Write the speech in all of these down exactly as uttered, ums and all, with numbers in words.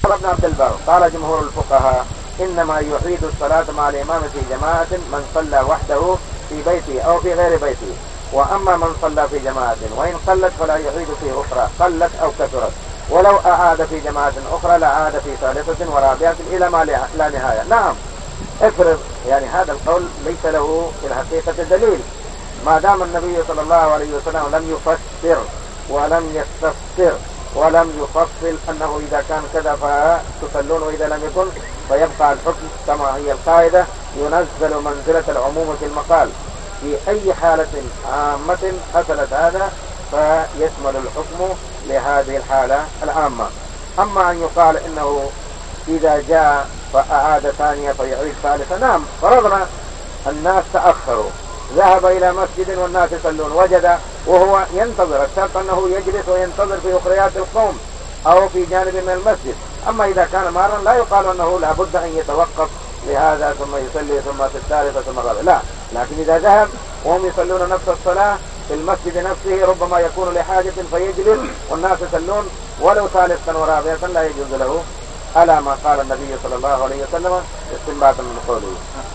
قال ابن عبد البر قال جمهور الفقهاء إنما يعيد الصلاة مع الإمام في جماعة من صلى وحده في بيته أو في غير بيته، وأما من صلى في جماعة وإن قلت فلا يعيد في أخرى قلت أو كثرت، ولو أعاد في جماعة أخرى لعاد في ثالثة ورابعة إلى ما لا نهاية. نعم، افرض يعني هذا القول ليس له في الحقيقة دليل، ما دام النبي صلى الله عليه وسلم لم يفسر ولم يستفسر ولم يفصل أنه إذا كان كذا فتصلون وإذا لم يكن فيبقى الحكم كما هي القاعدة، ينزل منزلة العموم في المقال، في أي حالة عامة حصلت هذا فيشمل الحكم لهذه الحالة العامة. أما أن يقال إنه إذا جاء فأعاد ثانية فيعيد ثالثة، نعم، فرضنا الناس تأخروا، ذهب إلى مسجد والناس يصلون، وجد وهو ينتظر، الشرط أنه يجلس وينتظر في أخريات القوم أو في جانب من المسجد. أما إذا كان مارا لا يقال أنه لابد أن يتوقف لهذا ثم يصلي ثم في الثالثة ثم الرابعة، لا، لكن إذا ذهب وهم يصلون نفس الصلاة في المسجد نفسه ربما يكون لحاجة فيجلس والناس يصلون ولو ثالثا ورابعة لا يجوز له، ألا ما قال النبي صلى الله عليه وسلم استنباطا من قوله.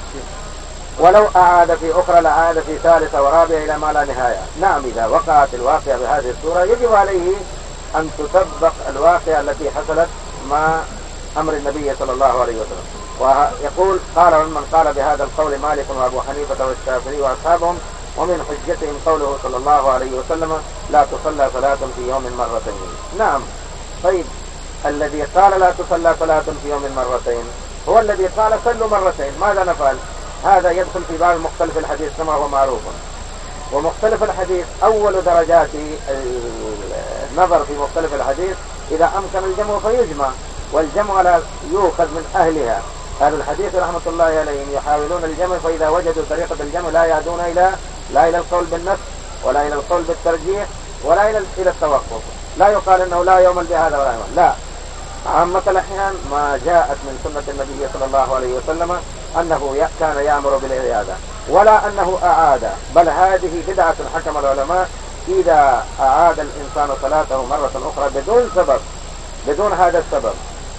ولو أعاد في أخرى لعاد في ثالثة ورابعة إلى ما لا نهاية. نعم، إذا وقعت الواقعة بهذه الصورة يجب عليه أن تطبق الواقعة التي حصلت مع أمر النبي صلى الله عليه وسلم. ويقول قال من قال بهذا القول مالك وأبو حنيفة والشافعي وأصحابهم، ومن حجتهم قوله صلى الله عليه وسلم لا تصلى صلاة في يوم مرتين. نعم، طيب الذي قال لا تصلى صلاة في يوم مرتين هو الذي قال صلوا مرتين، ماذا نفعل؟ هذا يدخل في باب مختلف الحديث كما هو معروف، ومختلف الحديث أول درجات النظر في مختلف الحديث إذا أمكن الجمع فيجمع، والجمع لا يؤخذ من أهلها. أهل الحديث رحمة الله عليهم يحاولون الجمع، فإذا وجدوا طريقة الجمع لا يعدون إلى لا إلى القول بالنفس ولا إلى القول بالترجيح ولا إلى إلى التوقف. لا يقال أنه لا يوم بهذا ولا يوم، لا، عامة الأحيان ما جاءت من سنة النبي صلى الله عليه وسلم أنه كان يأمر بالعيادة ولا أنه أعاد، بل هذه بدعة حكم العلماء إذا أعاد الإنسان صلاته مرة أخرى بدون سبب، بدون هذا السبب،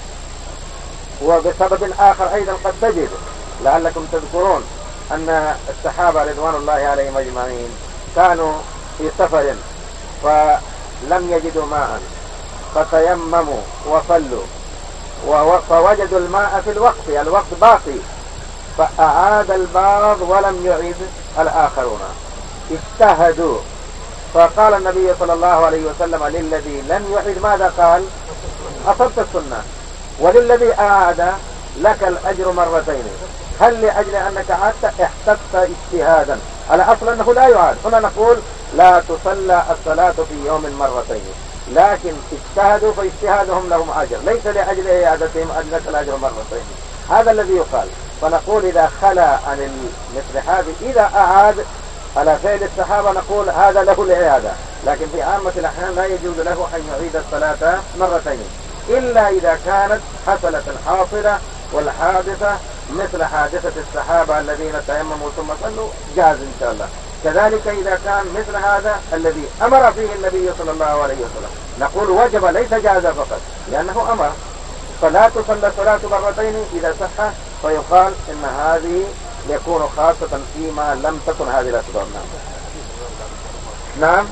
وبسبب آخر أيضا قد تجد. لعلكم تذكرون أن الصحابة رضوان الله عليهم أجمعين كانوا في سفر فلم يجدوا ماء فتيمموا وصلوا فوجدوا الماء في الوقت، الوقت باقي، فأعاد البعض ولم يعيد الآخرون، اجتهدوا، فقال النبي صلى الله عليه وسلم للذي لم يعيد ماذا قال؟ أصبت السنة، وللذي أعاد لك الأجر مرتين. هل لأجل أنك عادت احتجت اجتهادا؟ على أصل أنه لا يعاد، هنا نقول لا تصلى الصلاة في يوم مرتين، لكن اجتهدوا فاجتهادهم لهم أجر، ليس لأجل إعادتهم أجلك الأجر مرتين، هذا الذي يقال. فنقول إذا خلا عن مثل هذه إذا أعاد على فعل الصحابة نقول هذا له الإعادة، لكن في عامة الأحيان لا يجوز له أن يعيد الصلاة مرتين إلا إذا كانت حصلت الحاصلة والحادثة مثل حادثة الصحابة الذين تيمموا ثم صلوا جاز إن شاء الله. كذلك إذا كان مثل هذا الذي أمر فيه النبي صلى الله عليه وسلم نقول وجب ليس جاز فقط، لأنه أمر، فلا تصلى الصلاة مرتين إذا صح، فيقال إن هذه يكون خاصة فيما لم تكن هذه الأسباب. نعم نعم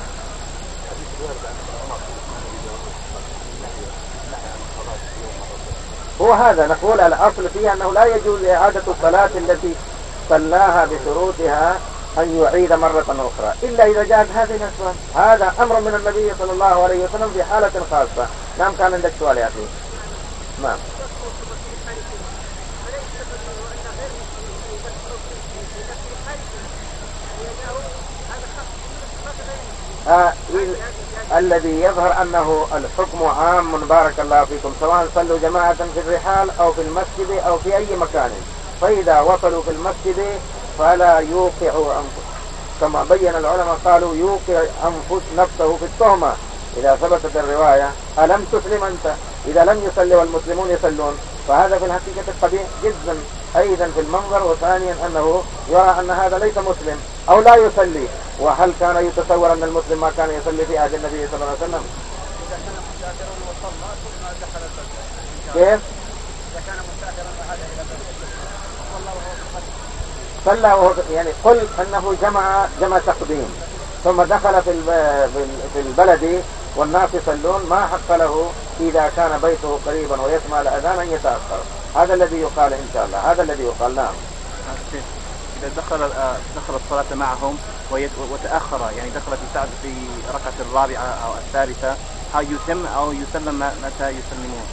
هو هذا نقول الأصل فيها أنه لا يجوز إعادة الصلاة التي صلاها بشروطها أن يعيد مرة أخرى إلا إذا جاءت هذه الأسباب. هذا أمر من النبي صلى الله عليه وسلم في حالة خاصة. نعم، كان عندك سؤال يا أخي. نعم. آه الذي يظهر أنه الحكم عام بارك الله فيكم، سواء صلوا جماعة في الرحال أو في المسجد أو في أي مكان، فإذا وصلوا في المسجد فلا يوقعوا أنفس، كما بين العلماء قالوا يوقع أنفس نفسه في التهمة إذا ثبتت الرواية ألم تسلم أنت، إذا لم يصلي والمسلمون يصلون، فهذا في الحقيقة قبيح جدا أيضا في المنظر، وثانيا أنه يرى أن هذا ليس مسلم أو لا يصلي. وهل كان يتصور أن المسلم ما كان يصلي في عهد النبي صلى الله عليه وسلم؟ كيف؟ صلى وهو يعني قل أنه جمع جمع تقديم ثم دخل في في البلد والناس يصلون، ما حق له إذا كان بيته قريبا ويسمع الأذان أن يتأخر. هذا الذي يقال إن شاء الله، هذا الذي يقال. نعم. إذا دخل دخل الصلاة معهم وتأخر، يعني دخل في ساعة في ركعة الرابعة أو الثالثة، هل يتم أو يسلم متى يسلمون؟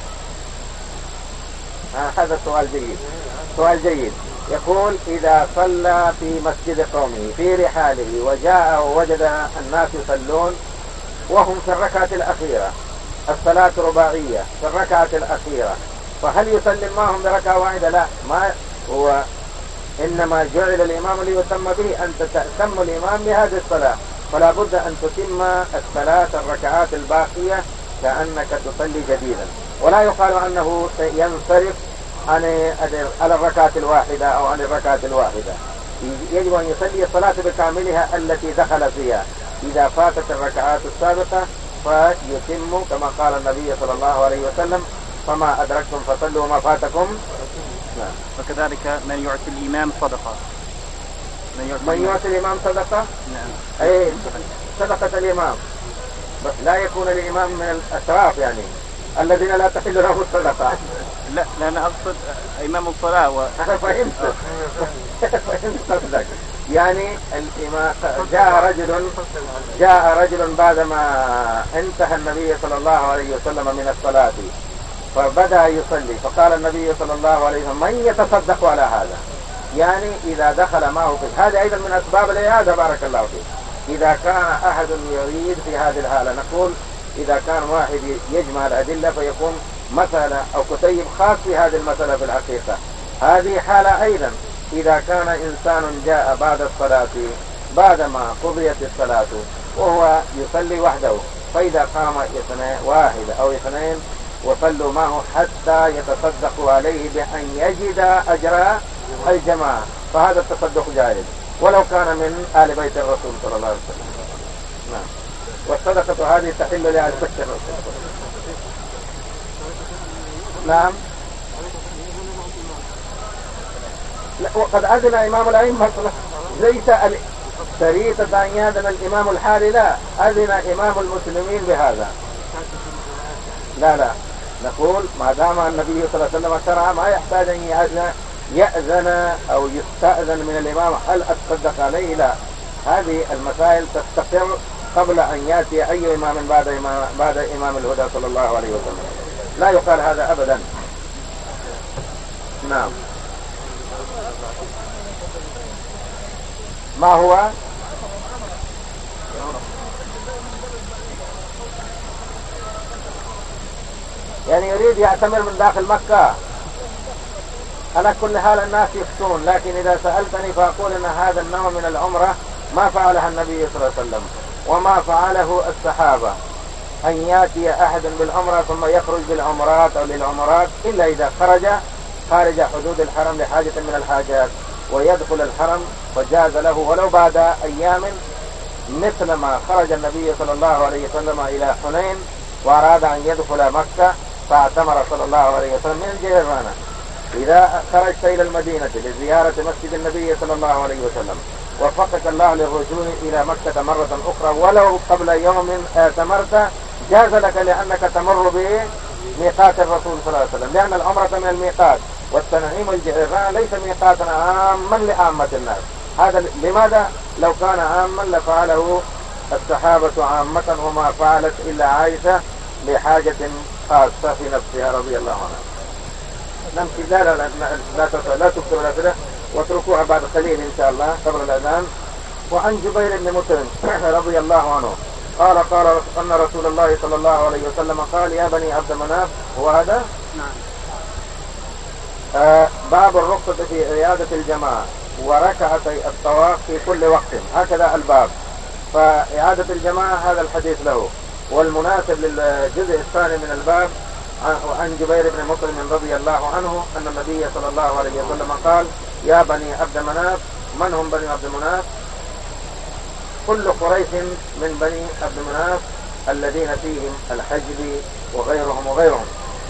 آه هذا سؤال جيد، سؤال جيد. يقول إذا صلى في مسجد قومه في رحاله وجاء ووجد الناس يصلون وهم في الركعة الأخيرة، الصلاة رباعية في الركعة الأخيرة، فهل يسلم معهم بركعة واحدة؟ لا، ما هو إنما جعل الإمام ليتم به، أنت تأتم الإمام بهذه الصلاة، فلا بد أن تتم الثلاث الركعات الباقية كأنك تصلي جديدا، ولا يقال أنه ينصرف عن على الركعة الواحدة أو عن الركعة الواحدة. يجب أن يصلي الصلاة بكاملها التي دخل فيها. إذا فاتت الركعات السابقة فيتم كما قال النبي صلى الله عليه وسلم: فما أدركتم فصلوا وما فاتكم. نعم. وكذلك من يعطي الإمام صدقة، من يعطي, من يعطي الإمام صدقة. نعم. أي صدقة الإمام، بس لا يكون الإمام من الأشراف يعني الذين لا تحل لهم الصدقة. لا لا أنا أقصد إمام الصلاة و... فهمت فهمت قصدك. يعني الإمام جاء رجل جاء رجل بعدما انتهى النبي صلى الله عليه وسلم من الصلاة فبدأ يصلي، فقال النبي صلى الله عليه وسلم: من يتصدق على هذا؟ يعني إذا دخل معه في هذا أيضا من أسباب العيادة. بارك الله فيك. إذا كان أحد يريد في هذه الحالة، نقول إذا كان واحد يجمع الأدلة فيكون مسألة أو كتيب خاص في هذه المسألة في الحقيقة. هذه حالة أيضا إذا كان إنسان جاء بعد الصلاة بعدما قضيت الصلاة وهو يصلي وحده، فإذا قام اثنين واحد أو اثنين وصلوا معه حتى يتصدقوا عليه بأن يجد أجر الجماعة، فهذا التصدق جائز ولو كان من آل بيت الرسول صلى الله عليه وسلم. نعم. والصدقة هذه تحل لآل بيت الرسول. نعم. وقد أذن إمام الأئمة، ليس شريطة أن يأذن الإمام الحالي، لا، أذن إمام المسلمين بهذا. لا لا نقول ما دام النبي صلى الله عليه وسلم شرع ما يحتاج أن يأذن, يأذن أو يستأذن من الإمام هل أتصدق عليه. لا، هذه المسائل تستقر قبل أن يأتي أي إمام بعد إمام, بعد إمام الهدى صلى الله عليه وسلم. لا يقال هذا أبدا. نعم. ما هو؟ يعني يريد يعتمر من داخل مكة. على كل حال الناس يفتون، لكن إذا سألتني فأقول أن هذا النوع من العمرة ما فعلها النبي صلى الله عليه وسلم وما فعله الصحابة، أن يأتي أحد بالعمرة ثم يخرج بالعمرات أو للعمرات إلا إذا خرج خارج حدود الحرم لحاجة من الحاجات ويدخل الحرم فجاز له ولو بعد أيام، مثل ما خرج النبي صلى الله عليه وسلم إلى حنين وأراد أن يدخل مكة فاعتمر صلى الله عليه وسلم من الجيرانة. إذا خرجت إلى المدينة لزيارة مسجد النبي صلى الله عليه وسلم وفقك الله للرجوع إلى مكة مرة أخرى ولو قبل يوم اعتمرت جاز لك، لأنك تمر بميقات الرسول صلى الله عليه وسلم، لأن العمرة من الميقات والتنعيم الجيران ليس ميقاتا عاما لعامة الناس. هذا لماذا؟ لو كان عاما لفعله الصحابة عامة وما فعلت إلا عائشة لحاجة خاصة في نفسها رضي الله عنها. نمشي. لا لا لا لا, لا, لا تكتب الأسئلة واتركوها بعد قليل إن شاء الله قبل الأذان. وعن جبير بن مطعم رضي الله عنه قال قال أن رسول الله صلى الله عليه وسلم قال: يا بني عبد مناف. هو هذا؟ نعم. آه باب الرخصة في عيادة الجماعة وركعتي الطواف في كل وقت، هكذا الباب. فإعادة الجماعة هذا الحديث له، والمناسب للجزء الثاني من الباب عن جبير بن مطعم رضي الله عنه أن النبي صلى الله عليه وسلم قال: يا بني عبد مناف. من هم بني عبد مناف؟ كل قريش من بني عبد مناف الذين فيهم الحجب وغيرهم وغيرهم.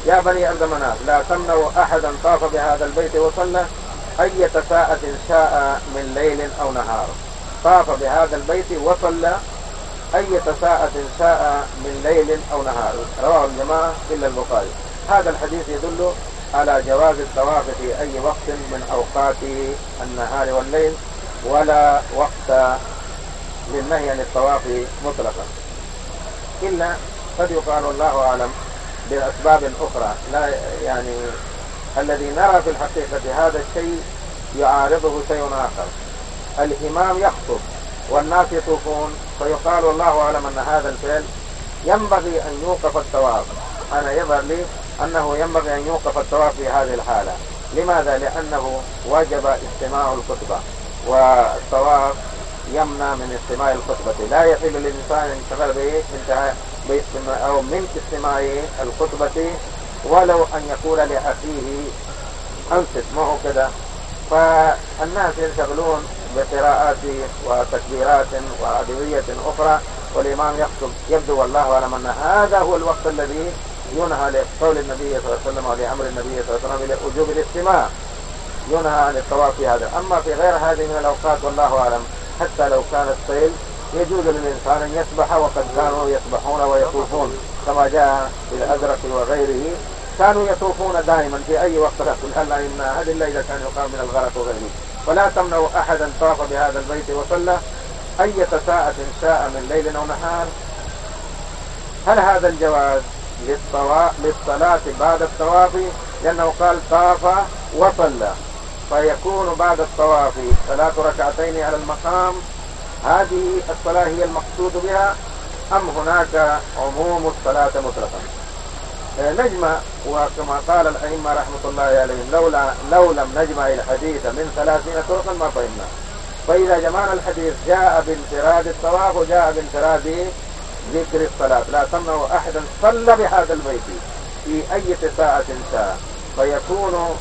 يا بني عبد مناف لا تمنعوا أحدا طاف بهذا البيت وصلى أية ساعة شاء من ليل أو نهار. طاف بهذا البيت وصلى أية ساعة شاء من ليل أو نهار. رواه الجماعة إلا البخاري. هذا الحديث يدل على جواز الطواف في أي وقت من أوقات النهار والليل، ولا وقت للنهي عن الطواف مطلقا، إلا قد يقال الله أعلم بأسباب أخرى. لا يعني الذي نرى في الحقيقة هذا الشيء يعارضه شيء آخر. الإمام يخطب والناس يطوفون، فيقال الله أعلم أن هذا الفعل ينبغي أن يوقف الطواف. أنا يظهر لي أنه ينبغي أن يوقف الطواف في هذه الحالة. لماذا؟ لأنه وجب استماع الخطبة، والطواف يمنع من استماع الخطبة. لا يحل للإنسان أن يشتغل بانتهاء أو من استماع الخطبة، ولو أن يقول لأخيه أنصت، ما هو كذا. فالناس ينشغلون بقراءات وتكبيرات وأدوية أخرى والإمام يخطب. يبدو والله أعلم أن هذا هو الوقت الذي ينهى لقول النبي صلى الله عليه وسلم ولأمر النبي صلى الله عليه وسلم بوجوب الاستماع، ينهى عن الطواف في هذا. أما في غير هذه من الأوقات والله أعلم، حتى لو كان الصيد يجوز للإنسان أن يسبح، وقد كانوا يسبحون ويطوفون كما جاء في الأزرق وغيره، كانوا يطوفون دائما في أي وقت. لا لا يمنع هذا إلا إذا كان يقام من الغرق وغيره. فلا تمنعوا أحدا طاف بهذا البيت وصلى أية ساعة شاء من ليل أو نهار. هل هذا الجواز للصلاة بعد الطواف؟ لأنه قال طاف وصلى، فيكون بعد الطواف صلاة ركعتين على المقام، هذه الصلاة هي المقصود بها، أم هناك عموم الصلاة مطلقا؟ نجمع، وكما قال الأئمة رحمة الله عليهم لولا لو لم نجمع الحديث من ثلاثين طرقا ما فهمنا. فإذا جمعنا الحديث جاء بانفراد الطواف وجاء بانفراد ذكر الصلاة. لا تمنعوا أحدا صلى بهذا البيت في أي ساعة شاء، فيكون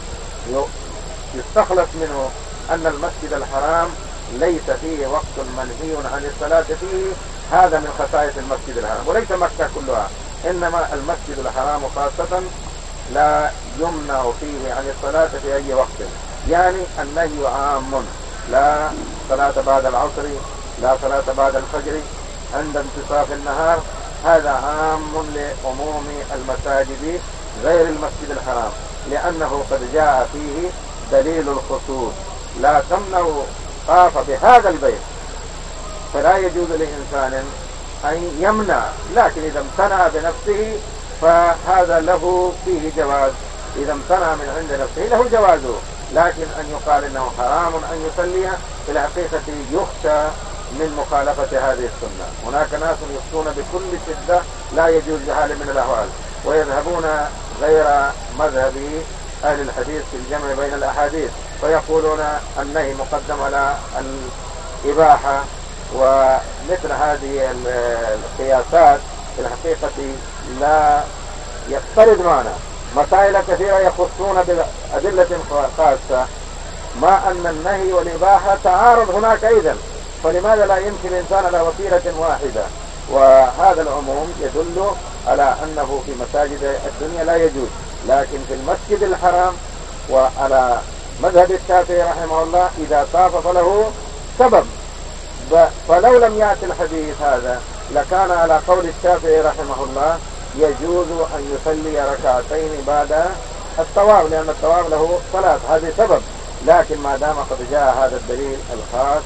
يستخلص منه أن المسجد الحرام ليس فيه وقت منهي عن الصلاة فيه. هذا من خصائص المسجد الحرام، وليس مكة كلها، إنما المسجد الحرام خاصة لا يمنع فيه عن الصلاة في أي وقت. يعني النهي عام، لا صلاة بعد العصر، لا صلاة بعد الفجر، عند انتصاف النهار. هذا عام لعموم المساجد غير المسجد الحرام، لأنه قد جاء فيه دليل الخصوص. لا تمنعوا طاف بهذا البيت، فلا يجوز لإنسان أن يمنع، لكن إذا امتنع بنفسه فهذا له فيه جواز. إذا امتنع من عند نفسه له جوازه، لكن أن يقال إنه حرام أن يصلي في الحقيقة يخشى من مخالفة هذه السنة. هناك ناس يفتون بكل شدة لا يجوز بحال من الأحوال، ويذهبون غير مذهب أهل الحديث في الجمع بين الأحاديث، ويقولون النهي مقدم على الإباحة. ومثل هذه القياسات في الحقيقة لا يفترض معنا. مسائل كثيرة يخصون بأدلة خاصة، ما أن النهي والإباحة تعارض هناك أيضا، فلماذا لا يمكن الإنسان على وسيلة واحدة؟ وهذا العموم يدل على أنه في مساجد الدنيا لا يجوز، لكن في المسجد الحرام وعلى مذهب الشافعي رحمه الله إذا طاف فله سبب. فلو لم يأتي الحديث هذا لكان على قول الشافعي رحمه الله يجوز أن يصلي ركعتين بعد الطواف، لأن الطواف له صلاة، هذا سبب. لكن ما دام قد جاء هذا الدليل الخاص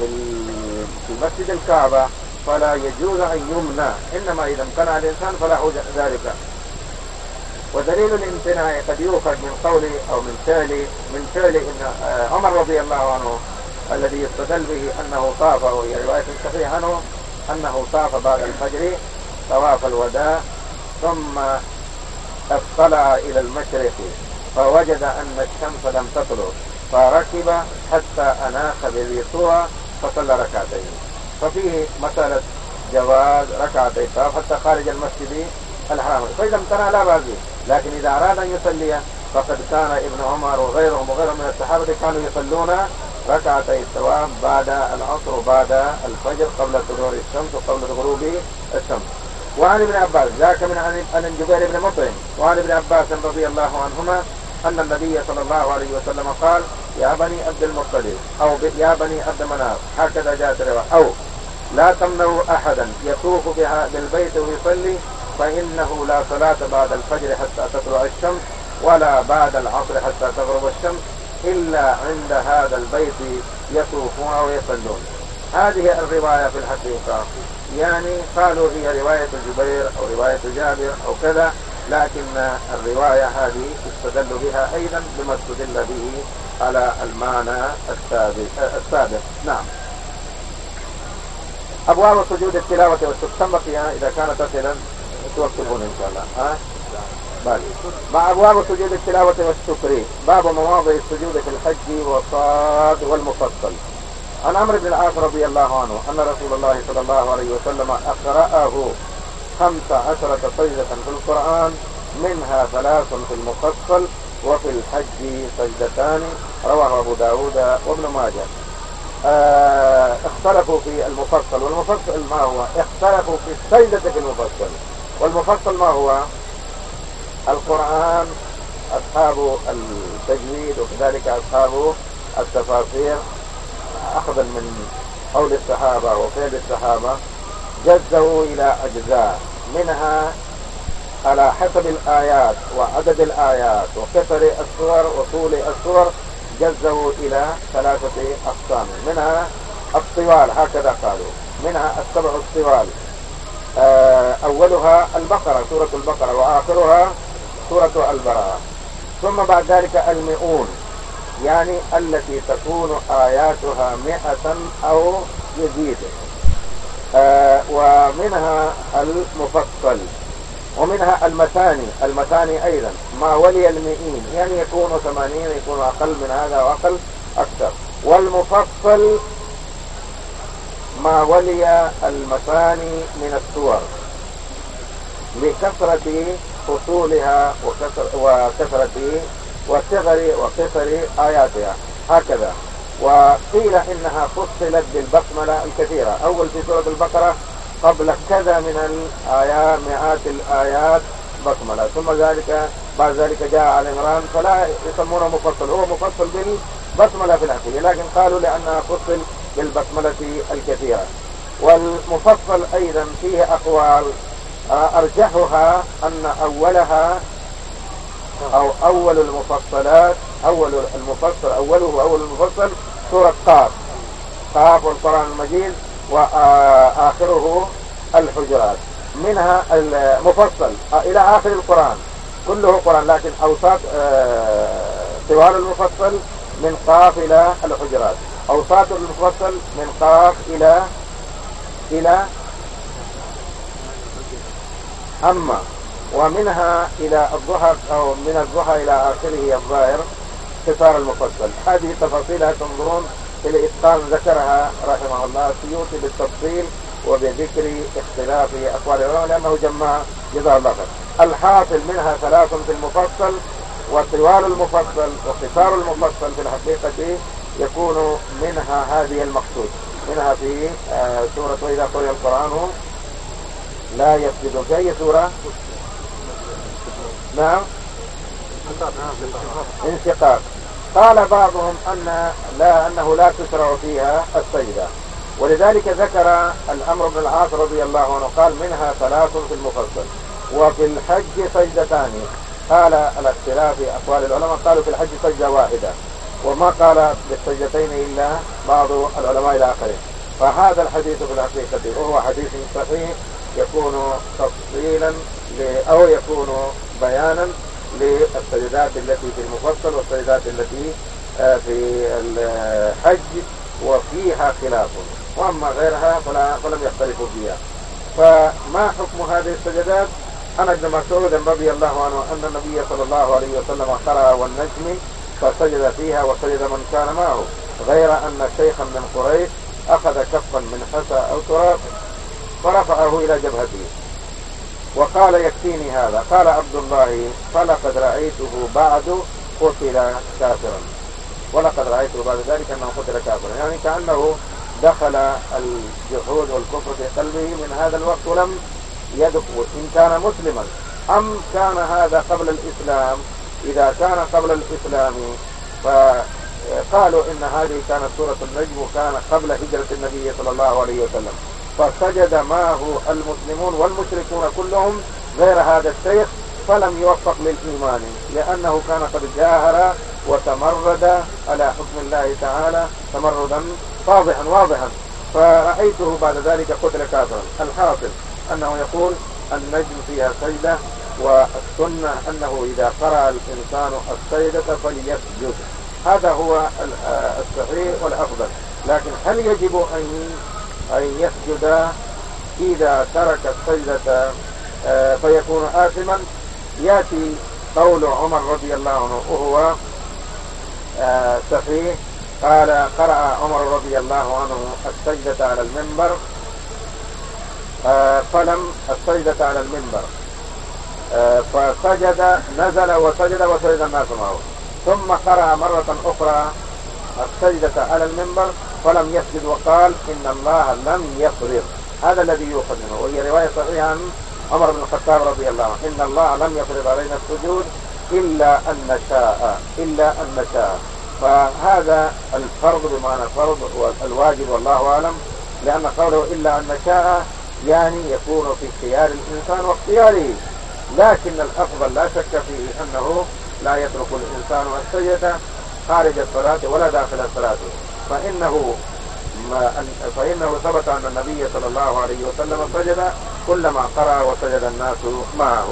في مسجد الكعبة فلا يجوز أن يمنع، إنما إذا امتنع الإنسان فله ذلك. ودليل الامتناع قد يؤخذ من قول أو من فعل من فعل عمر رضي الله عنه الذي يستدل به أنه طاف، وهي رواية صحيحة عنه أنه طاف بعد الفجر طواف الوداع، ثم اطلع إلى المشرق فوجد أن الشمس لم تطلع، فركب حتى أناخ بذي طوى فصلى ركعتين. ففيه مسألة جواز ركعتين طواف حتى خارج المسجد الحرام. فإذا امتنع لا بأس، لكن إذا أراد أن يصلي فقد كان ابن عمر وغيرهم وغيرهم من الصحابة كانوا يصلون ركعتي الطواف بعد العصر وبعد الفجر قبل طلوع الشمس وقبل غروب الشمس. وعن ابن عباس ذاك من عن الجبير بن مطعم وعن ابن عباس رضي الله عنهما أن النبي صلى الله عليه وسلم قال يا بني عبد المطلب أو يا بني عبد مناف، هكذا جاءت الرواية، أو لا تمنعوا أحدا يطوف بها بالبيت ويصلي فإنه لا صلاة بعد الفجر حتى تطلع الشمس ولا بعد العصر حتى تغرب الشمس إلا عند هذا البيت يطوفون ويصلون. هذه الرواية في الحقيقة يعني قالوا هي رواية الجبير أو رواية جابر أو كذا، لكن الرواية هذه استدل بها أيضا بما استدل به على المعنى السابق. نعم. أبواب سجود التلاوة والسجود فيها إذا كانت أسئلة توقفون إن شاء الله. ها؟ بالي. مع أبواب سجود التلاوة والشكر. باب مواضع السجود في الحج والصاد والمفصل. عن عمرو بن العاص رضي الله عنه أن رسول الله صلى الله عليه وسلم أقرأه خمس عشرة سجدة في القرآن، منها ثلاث في المفصل وفي الحج سجدتان، رواه أبو داود وابن ماجه. آه اختلفوا في المفصل، والمفصل ما هو؟ اختلفوا في السجدة في المفصل، والمفصل ما هو؟ القرآن أصحاب التجويد وكذلك أصحاب التفاسير أخذا من قول الصحابة وفعل الصحابة جزوا إلى أجزاء، منها على حسب الآيات وعدد الآيات وكثر السور وطول السور جزوا إلى ثلاثة أقسام، منها الطوال هكذا قالوا، منها السبع الطوال، أولها البقرة سورة البقرة وآخرها سورة البراءة، ثم بعد ذلك المئون يعني التي تكون آياتها مئة أو يزيد، ومنها المفصل، ومنها المثاني، المثاني أيضا ما ولي المئين يعني يكون ثمانين يكون أقل من هذا وأقل أكثر، والمفصل ما ولي المثاني من السور لكثرة فصولها وكثر وكثرة وصغر وقصر آياتها هكذا. وقيل إنها فصلت بالبسملة الكثيرة، أول في سورة البقرة قبل كذا من الآيات مئات الآيات بسملة، ثم ذلك بعد ذلك جاء على عمران فلا يسمونه مفصل، هو مفصل بالبسملة في الحقيقة، لكن قالوا لأنها فصل بالبسملة الكثيرة. والمفصل أيضا فيه أقوال، أرجحها أن أولها أو أول المفصلات أول المفصل أوله أول المفصل سورة قاف، قاف والقرآن المجيد، وآخره الحجرات، منها المفصل إلى آخر القرآن كله قرآن، لكن أوساط طوال المفصل من قاف إلى الحجرات، أوساط المفصل من قاف إلى إلى أما، ومنها إلى الضحى أو من الضحى إلى آخره الظاهر قصار المفصل. هذه تفاصيلها تنظرون في الإتقان ذكرها رحمه الله السيوطي بالتفصيل وبذكر اختلاف أقوال العلماء لأنه جمع جزاه الله خير. الحاصل منها ثلاث في المفصل، وطوال المفصل وقصار المفصل في الحقيقة يكون منها هذه المقصود، منها في سورة وإذا قرئ القرآن لا يسجد. في أي سورة؟ نعم انشقاق. قال بعضهم أن لا أنه لا تشرع فيها السجدة، ولذلك ذكر الأمر بن العاص رضي الله عنه قال منها ثلاث في المفصل وفي الحج سجدتان. قال الاختلاف في أقوال العلماء قالوا في الحج سجدة واحدة، وما قال بالسجدتين إلا بعض العلماء إلى آخره. فهذا الحديث في الحقيقة وهو حديث صحيح يكون تفصيلا أو يكون بيانا للسجدات التي في المفصل والسجدات التي في الحج وفيها خلاف، وأما غيرها فلا فلم يختلفوا فيها. فما حكم هذه السجدات؟ عن ابن مسعود رضي الله عنه أن النبي صلى الله عليه وسلم قرأ والنجم فسجد فيها وسجد من كان معه، غير أن شيخا من قريش أخذ كفا من حسى أو تراب فرفعه إلى جبهته وقال يكفيني هذا. قال عبد الله فلقد رأيته بعد قتل كافرا، ولقد رأيته بعد ذلك أنه قتل كافرا، يعني كأنه دخل الجحود والكفر في قلبه من هذا الوقت ولم يدخل إن كان مسلما أم كان هذا قبل الإسلام. إذا كان قبل الإسلام فقالوا إن هذه كانت سورة النجم وكان قبل هجرة النبي صلى الله عليه وسلم، فسجد معه المسلمون والمشركون كلهم غير هذا الشيخ، فلم يوفق للإيمان لأنه كان قد جاهر وتمرد على حكم الله تعالى تمردا واضحا واضحا، فرأيته بعد ذلك قتل كافرا. الحاصل أنه يقول النجم فيها سجدة، والسنة أنه إذا قرأ الإنسان السجدة فليسجد، هذا هو الصحيح والأفضل. لكن هل يجب أن يسجد إذا ترك السجدة فيكون آثما؟ يأتي قول عمر رضي الله عنه وهو صحيح، قال قرأ عمر رضي الله عنه السجدة على المنبر فلم السجدة على المنبر فسجد، نزل وسجد وسجد الناس معه، ثم قرأ مرة أخرى السجدة على المنبر فلم يسجد وقال إن الله لم يفرض. هذا الذي يؤخذ منه، وهي رواية صحيحة عن عمر بن الخطاب رضي الله عنه، إن الله لم يفرض علينا السجود إلا أن نشاء إلا أن نشاء. فهذا الفرض بمعنى الفرض والواجب والله أعلم، لأن قوله إلا أن نشاء يعني يكون في اختيار الإنسان واختياره، لكن الأفضل لا شك فيه أنه لا يترك الإنسان السجدة خارج الصلاة ولا داخل الصلاة، فإنه ما فإنه ثبت أن النبي صلى الله عليه وسلم سجد كلما قرأ وسجد الناس معه.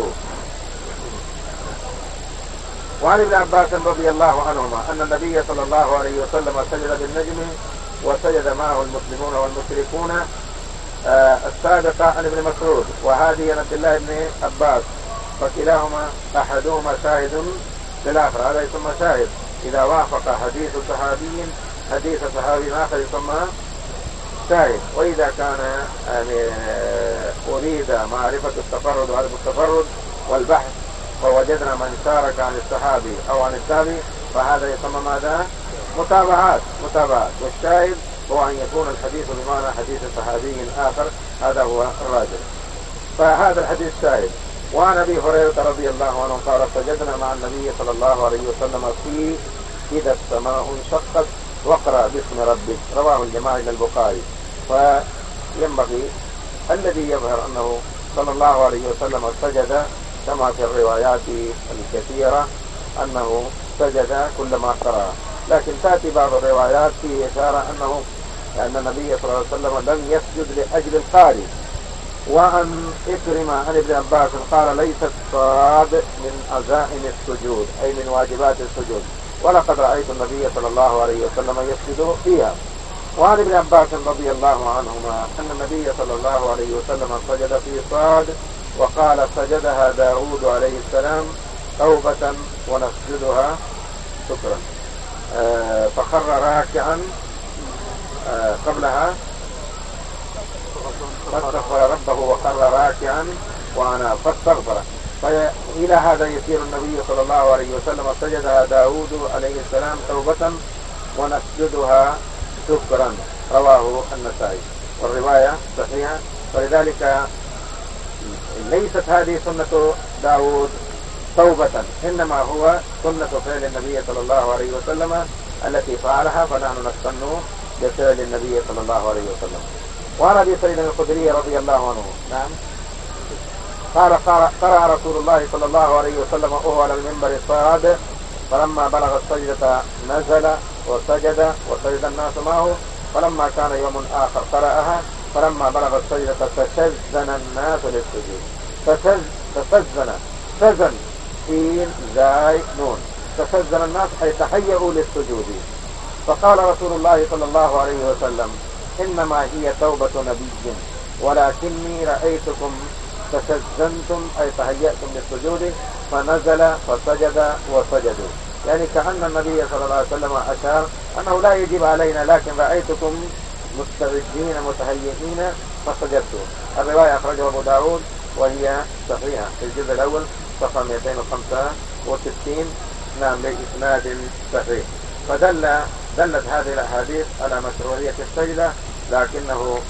وعن ابن عباس رضي الله عنهما أن النبي صلى الله عليه وسلم سجد بالنجم وسجد معه المسلمون والمشركون السابقة عن ابن مسعود، وهذه عن عبد الله بن عباس، فكلاهما أحدهما شاهد للآخر، هذا يسمى شاهد. إذا وافق حديث صحابي حديث صحابي آخر يسمى شاهد. وإذا كان يعني أريد معرفة التفرد وعدم التفرد والبحث فوجدنا من شارك عن الصحابي أو عن التابعي فهذا يسمى ماذا؟ متابعات متابعات والشاهد هو أن يكون الحديث بمعنى حديث صحابي آخر، هذا هو الراجح. فهذا الحديث شاهد. وعن أبي هريرة رضي الله عنه قال سجدنا مع النبي صلى الله عليه وسلم في إذا السماء انشقت واقرأ باسم ربك، رواه الجماعة إلى البخاري. فينبغي الذي يظهر أنه صلى الله عليه وسلم سجد كما في الروايات الكثيرة أنه سجد كلما قرأ، لكن تأتي بعض الروايات في إشارة أنه أن النبي صلى الله عليه وسلم لم يسجد لأجل القارئ. وعن إكرمة عن ابن عباس قال ليس الصاد من عزائم السجود أي من واجبات السجود، ولقد رأيت النبي صلى الله عليه وسلم يسجد فيها. وعن ابن عباس رضي الله عنهما أن النبي صلى الله عليه وسلم سجد في صاد وقال سجدها داود عليه السلام توبة ونسجدها شكرا، آه فخر راكعا آه قبلها فاستغفر ربه وخر راكعا وأنا فاستغفر. فإلى هذا يسير النبي صلى الله عليه وسلم سجدها داود عليه السلام توبة ونسجدها شكرا، رواه النسائي والرواية صحيحة. فلذلك ليست هذه سنة داود توبة، إنما هو سنة فعل النبي صلى الله عليه وسلم التي فعلها، فنحن نستن بفعل النبي صلى الله عليه وسلم. وعن أبي سعيد الخدري رضي الله عنه نعم قال قرأ رسول الله صلى الله عليه وسلم وهو على المنبر الصاعد فلما بلغ السجدة نزل وسجد وسجد الناس معه، فلما كان يوم آخر قرأها فلما بلغ السجدة تشزن الناس للسجود. تشزن تزن سين زاي نون، تشزن الناس أي تهيئوا للسجود. فقال رسول الله صلى الله عليه وسلم إنما هي توبة نبي ولكني رأيتكم تشزنتم أي تهيأتم للسجود، فنزل فسجد وسجدوا، يعني كأن النبي صلى الله عليه وسلم أشار أنه لا يجب علينا لكن رأيتكم مستعدين متهيئين فسجدتوا. الرواية أخرجها أبو داود وهي صحيحة في الجزء الأول صفحة مئتين وخمسة وستين نعم بإسناد صحيح. فدل دلت هذه الأحاديث على مشروعية السجدة، لكنه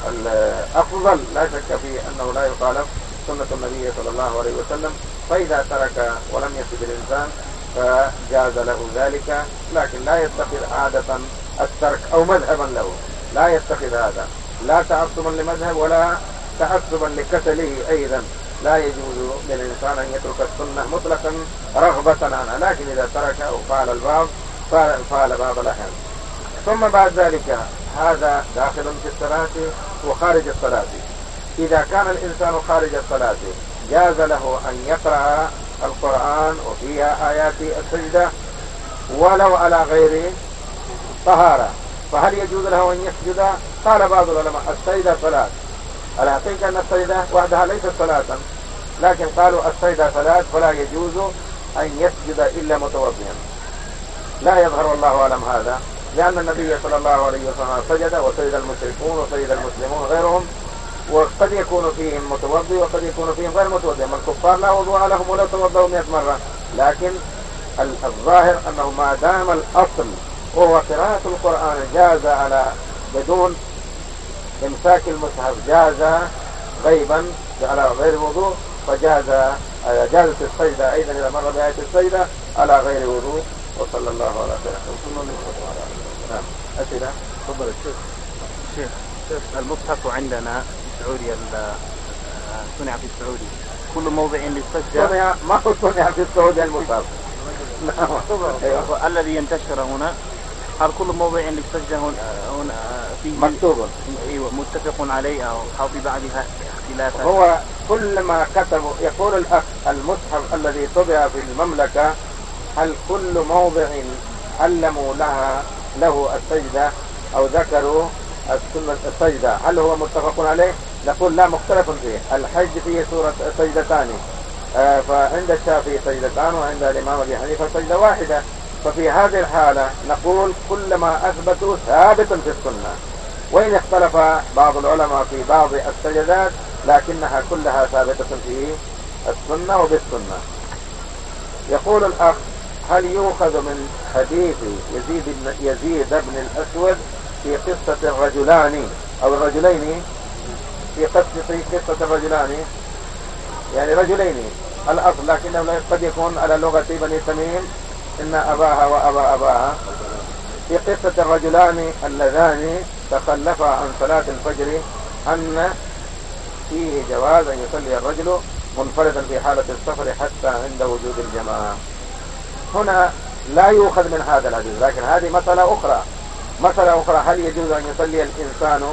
الأفضل لا شك في أنه لا يخالف سنة النبي صلى الله عليه وسلم. فإذا ترك ولم يسجد الإنسان فجاز له ذلك، لكن لا يتخذ عادة الترك أو مذهبا له، لا يتخذ هذا، لا تعصبا لمذهب ولا تعصبا لكسله أيضا. لا يجوز للإنسان أن يترك السنة مطلقا رغبة عنها، لكن إذا ترك أو فعل البعض فعل بعض الأحيان. ثم بعد ذلك هذا داخل في الصلاة وخارج الصلاة. إذا كان الإنسان خارج الصلاة جاز له أن يقرأ القرآن وفيها آيات السجدة ولو على غير طهارة، فهل يجوز له أن يسجد؟ قال بعض العلماء السجدة صلاة. الحقيقة أن السجدة وحدها ليست صلاة، لكن قالوا السجدة صلاة فلا يجوز أن يسجد إلا متوضئا. لا يظهر والله أعلم هذا، لأن النبي صلى الله عليه وسلم سجد وسجد المشركون وسجد المسلمون غيرهم، وقد يكون فيهم متوضئ وقد يكون فيهم غير متوضئ. من الكفار لا وضوء لهم ولا توضؤوا مئة مرة، لكن الظاهر أنه ما دام الأصل وهو قراءة القرآن جاز على بدون إمساك المصحف، جاز غيبا على غير وضوء، فجاز جازت السجدة أيضا إذا مر بآية السجدة على غير وضوء. وصلى الله على سيدنا محمد. نعم أسئلة. تفضل الشيخ. شيخ المصحف عندنا في السعودية صنع في السعودية، كل موضع للسجدة صنع ما هو صنع في السعودية المصحف. نعم. الذي ينتشر هنا هل كل موضع للسجدة هنا فيه مكتوب ايوه متفق عليه او في بعضها اختلافات؟ هو كل ما كتبوا يقول الأخ المصحف الذي طبع في المملكة هل كل موضع علموا لها له السجدة أو ذكروا السنة السجدة هل هو متفق عليه؟ نقول لا، مختلف فيه. الحج فيه سورة سجدتان، آه فعند الشافعي سجدتان وعند الإمام أبي حنيفة سجدة واحدة. ففي هذه الحالة نقول كل ما أثبتوا ثابت في السنة، وإن اختلف بعض العلماء في بعض السجدات لكنها كلها ثابتة في السنة وبالسنة. يقول الأخ هل يؤخذ من حديث يزيد بن, يزيد بن الأسود في قصة الرجلان أو الرجلين في قصة في قصة الرجلان يعني رجلين الأصل، لكنه قد يكون على لغة بني تميم إن أباها وأبا أباها، في قصة الرجلان اللذان تخلفا عن صلاة الفجر أن فيه جواز أن يصلي الرجل منفردا في حالة السفر حتى عند وجود الجماعة. هنا لا يؤخذ من هذا الحديث، لكن هذه مسألة أخرى. مسألة أخرى هل يجوز أن يصلي الإنسان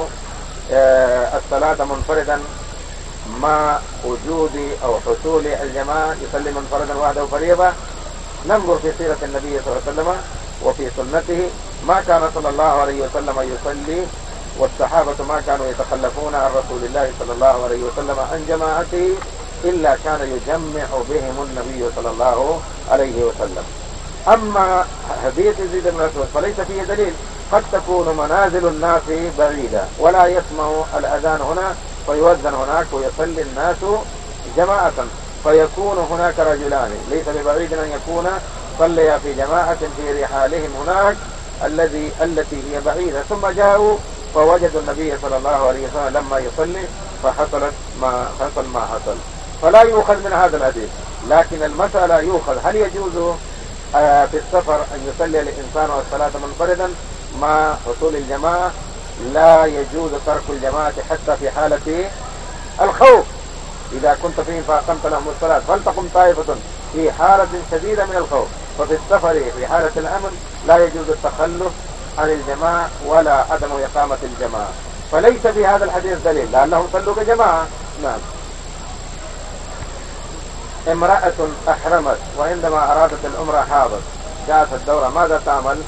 الصلاة منفردا مع وجود أو حصول الجماعة، يصلي منفردا وحده فريضة؟ ننظر في سيرة النبي صلى الله عليه وسلم وفي سنته، ما كان صلى الله عليه وسلم يصلي والصحابة ما كانوا يتخلفون عن رسول الله صلى الله عليه وسلم عن جماعته إلا كان يجمع بهم النبي صلى الله عليه وسلم. أما حديث يزيد بن الأسود فليس فيه دليل، قد تكون منازل الناس بعيدة ولا يسمع الأذان هنا فيؤذن هناك ويصلي الناس جماعة، فيكون هناك رجلان ليس ببعيد أن يكون صليا في جماعة في رحالهم هناك الذي التي هي بعيدة، ثم جاءوا فوجدوا النبي صلى الله عليه وسلم لما يصلي فحصلت ما حصل ما حصل، فلا يؤخذ من هذا الحديث. لكن المسألة يؤخذ هل يجوز آه في السفر أن يصلي الإنسان الصلاة منفردا مع حصول الجماعة؟ لا يجوز ترك الجماعة حتى في حالة الخوف، إذا كنت فيهم فأقمت لهم الصلاة فلتقم طائفة في حالة شديدة من الخوف. ففي السفر في حالة الأمن لا يجوز التخلف عن الجماعة ولا عدم إقامة الجماعة، فليس في هذا الحديث دليل لأنهم صلوا كجماعة. نعم. امرأة أحرمت وعندما أرادت العمرة حاضت جاءت الدورة، ماذا تعمل؟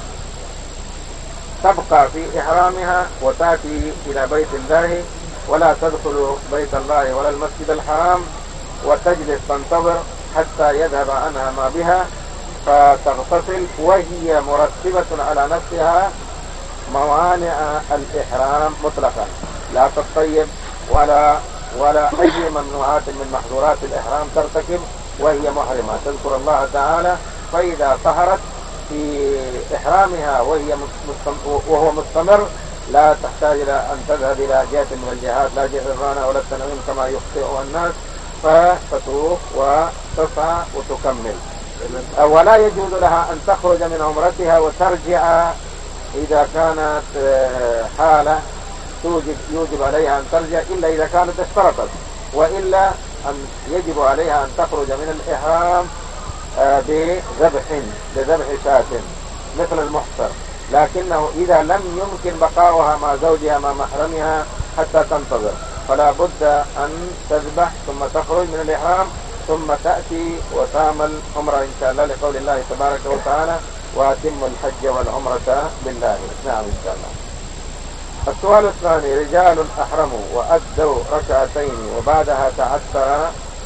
تبقى في إحرامها وتأتي إلى بيت الله ولا تدخل بيت الله ولا المسجد الحرام، وتجلس تنتظر حتى يذهب عنها ما بها فتغتسل وهي مرتبة على نفسها موانع الإحرام مطلقا، لا تطيب ولا ولا أي ممنوعات من محظورات الإحرام ترتكب وهي محرمة، تذكر الله تعالى. فإذا طهرت في إحرامها وهي وهو مستمر لا تحتاج إلى أن تذهب إلى جهة من الجهات، لا جعرانة ولا التنعيم كما يخطئ الناس، فتطوف وتسعى وتكمل. ولا يجوز لها أن تخرج من عمرتها وترجع إذا كانت حالة توجب يوجب عليها أن ترجع، إلا إذا كانت اشترطت، وإلا أن يجب عليها أن تخرج من الإحرام بذبح بذبح شاة مثل المحصر، لكنه إذا لم يمكن بقاؤها مع زوجها مع محرمها حتى تنتظر، فلا بد أن تذبح ثم تخرج من الإحرام ثم تأتي وتعمل عمرة إن شاء الله، لقول الله تبارك وتعالى وأتم الحج والعمرة لله. نعم إن شاء الله. السؤال الثاني: رجال أحرموا وأدوا ركعتين وبعدها تعثر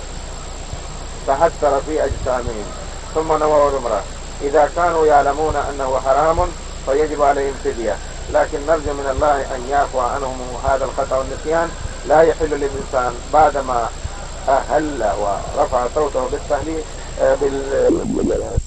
تعثر في أجسامهم ثم نووا العمرة، إذا كانوا يعلمون أنه حرام فيجب عليهم فدية، لكن نرجو من الله أن يعفو عنهم هذا الخطأ والنسيان. لا يحل للإنسان بعدما أهل ورفع صوته بالتهليل بال